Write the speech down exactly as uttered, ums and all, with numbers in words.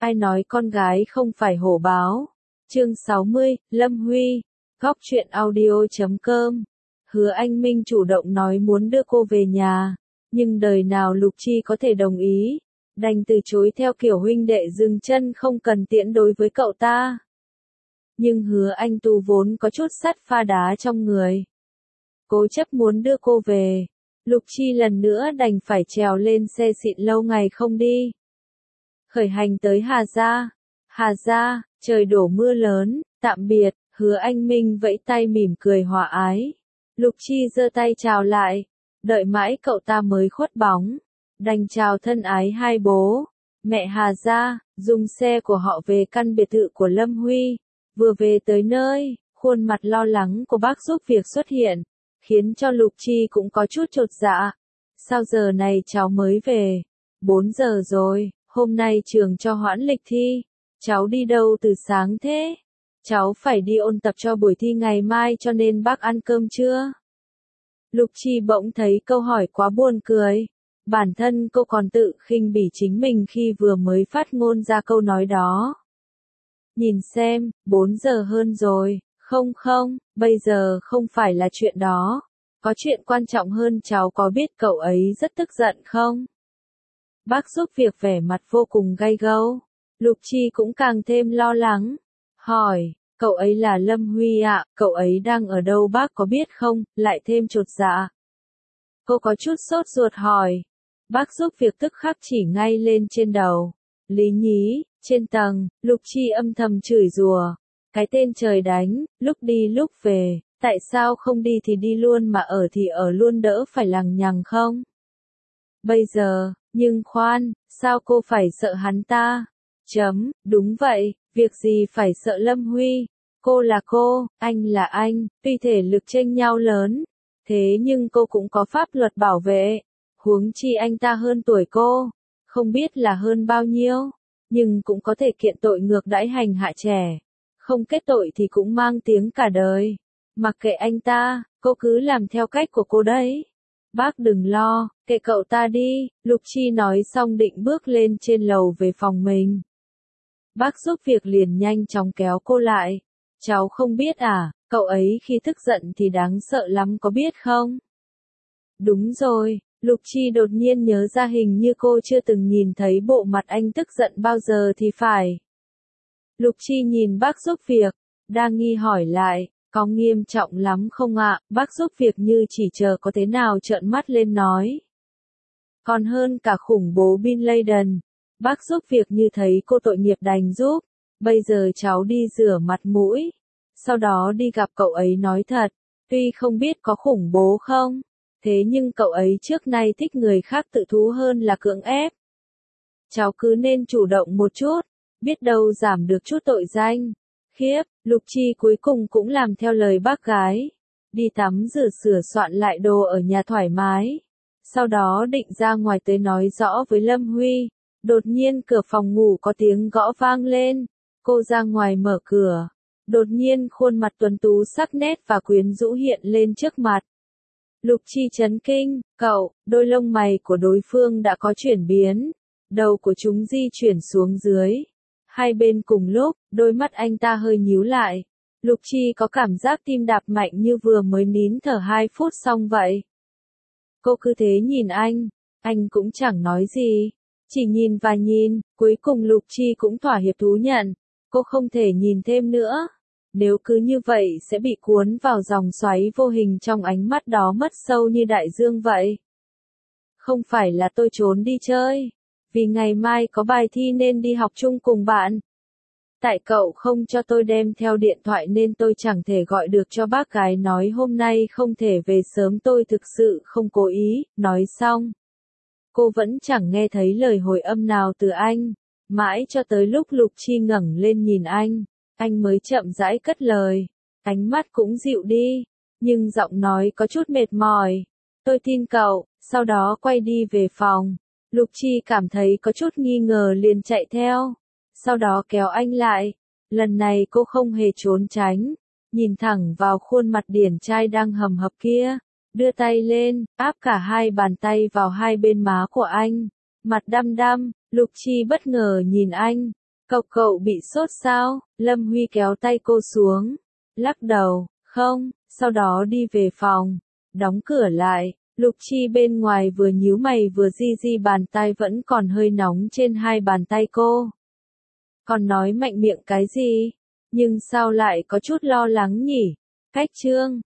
Ai nói con gái không phải hổ báo. Chương sáu mươi, Lâm Huy. Góc truyện audio chấm com. Hứa Anh Minh chủ động nói muốn đưa cô về nhà, nhưng đời nào Lục Chi có thể đồng ý, đành từ chối theo kiểu huynh đệ dừng chân không cần tiễn đối với cậu ta. Nhưng Hứa Anh Tu vốn có chút sắt pha đá trong người, cố chấp muốn đưa cô về. Lục Chi lần nữa đành phải trèo lên xe xịn lâu ngày không đi. Khởi hành tới Hà Gia. Hà Gia, trời đổ mưa lớn, tạm biệt. Hứa Anh Minh vẫy tay mỉm cười hòa ái. Lục Chi giơ tay chào lại, đợi mãi cậu ta mới khuất bóng, đành chào thân ái hai bố, mẹ Hà Gia, dùng xe của họ về căn biệt thự của Lâm Huy. Vừa về tới nơi, khuôn mặt lo lắng của bác giúp việc xuất hiện, khiến cho Lục Chi cũng có chút chột dạ. Sao giờ này cháu mới về? Bốn giờ rồi, hôm nay trường cho hoãn lịch thi. Cháu đi đâu từ sáng thế? Cháu phải đi ôn tập cho buổi thi ngày mai cho nên bác ăn cơm chưa? Lục Chi bỗng thấy câu hỏi quá buồn cười. Bản thân cô còn tự khinh bỉ chính mình khi vừa mới phát ngôn ra câu nói đó. Nhìn xem, bốn giờ hơn rồi. Không không, bây giờ không phải là chuyện đó. Có chuyện quan trọng hơn, cháu có biết cậu ấy rất tức giận không? Bác giúp việc vẻ mặt vô cùng gay gâu. Lục Chi cũng càng thêm lo lắng. Hỏi, cậu ấy là Lâm Huy ạ, cậu ấy đang ở đâu bác có biết không? Lại thêm chột dạ. Cô có chút sốt ruột hỏi. Bác giúp việc tức khắc chỉ ngay lên trên đầu. Lý nhí, trên tầng, Lục Chi âm thầm chửi rủa. Cái tên trời đánh, lúc đi lúc về, tại sao không đi thì đi luôn mà ở thì ở luôn đỡ phải lằng nhằng không? Bây giờ, nhưng khoan, sao cô phải sợ hắn ta? Chấm, đúng vậy, việc gì phải sợ Lâm Huy? Cô là cô, anh là anh, tuy thể lực chênh nhau lớn, thế nhưng cô cũng có pháp luật bảo vệ. Huống chi anh ta hơn tuổi cô, không biết là hơn bao nhiêu, nhưng cũng có thể kiện tội ngược đãi hành hạ trẻ. Không kết tội thì cũng mang tiếng cả đời. Mặc kệ anh ta, cô cứ làm theo cách của cô đấy. Bác đừng lo, kệ cậu ta đi. Lục Chi nói xong định bước lên trên lầu về phòng mình. Bác giúp việc liền nhanh chóng kéo cô lại. Cháu không biết à, cậu ấy khi tức giận thì đáng sợ lắm có biết không? Đúng rồi, Lục Chi đột nhiên nhớ ra hình như cô chưa từng nhìn thấy bộ mặt anh tức giận bao giờ thì phải. Lục Chi nhìn bác giúp việc, đang nghi hỏi lại, có nghiêm trọng lắm không ạ? Bác giúp việc như chỉ chờ có thế nào trợn mắt lên nói. Còn hơn cả khủng bố Bin Laden. Bác giúp việc như thấy cô tội nghiệp đành giúp. Bây giờ cháu đi rửa mặt mũi, sau đó đi gặp cậu ấy nói thật. Tuy không biết có khủng bố không, thế nhưng cậu ấy trước nay thích người khác tự thú hơn là cưỡng ép. Cháu cứ nên chủ động một chút, biết đâu giảm được chút tội danh. Khiếp, Lục Chi cuối cùng cũng làm theo lời bác gái. Đi tắm rửa sửa soạn lại đồ ở nhà thoải mái. Sau đó định ra ngoài tới nói rõ với Lâm Huy. Đột nhiên cửa phòng ngủ có tiếng gõ vang lên. Cô ra ngoài mở cửa. Đột nhiên khuôn mặt tuấn tú sắc nét và quyến rũ hiện lên trước mặt. Lục Chi chấn kinh, cậu, đôi lông mày của đối phương đã có chuyển biến. Đầu của chúng di chuyển xuống dưới. Hai bên cùng lúc, đôi mắt anh ta hơi nhíu lại. Lục Chi có cảm giác tim đập mạnh như vừa mới nín thở hai phút xong vậy. Cô cứ thế nhìn anh, anh cũng chẳng nói gì. Chỉ nhìn và nhìn, cuối cùng Lục Chi cũng thỏa hiệp thú nhận. Cô không thể nhìn thêm nữa. Nếu cứ như vậy sẽ bị cuốn vào dòng xoáy vô hình trong ánh mắt đó mất sâu như đại dương vậy. Không phải là tôi trốn đi chơi. Vì ngày mai có bài thi nên đi học chung cùng bạn. Tại cậu không cho tôi đem theo điện thoại nên tôi chẳng thể gọi được cho bác gái nói hôm nay không thể về sớm, tôi thực sự không cố ý. Nói xong, cô vẫn chẳng nghe thấy lời hồi âm nào từ anh. Mãi cho tới lúc Lục Chi ngẩng lên nhìn anh, anh mới chậm rãi cất lời. Ánh mắt cũng dịu đi, nhưng giọng nói có chút mệt mỏi. Tôi tin cậu, sau đó quay đi về phòng. Lục Chi cảm thấy có chút nghi ngờ liền chạy theo. Sau đó kéo anh lại. Lần này cô không hề trốn tránh. Nhìn thẳng vào khuôn mặt điển trai đang hầm hập kia. Đưa tay lên, áp cả hai bàn tay vào hai bên má của anh. Mặt đăm đăm, Lục Chi bất ngờ nhìn anh. Cậu cậu bị sốt sao? Lâm Huy kéo tay cô xuống. Lắc đầu, không, sau đó đi về phòng. Đóng cửa lại, Lục Chi bên ngoài vừa nhíu mày vừa di di bàn tay vẫn còn hơi nóng trên hai bàn tay cô. Còn nói mạnh miệng cái gì? Nhưng sao lại có chút lo lắng nhỉ? Cách trương.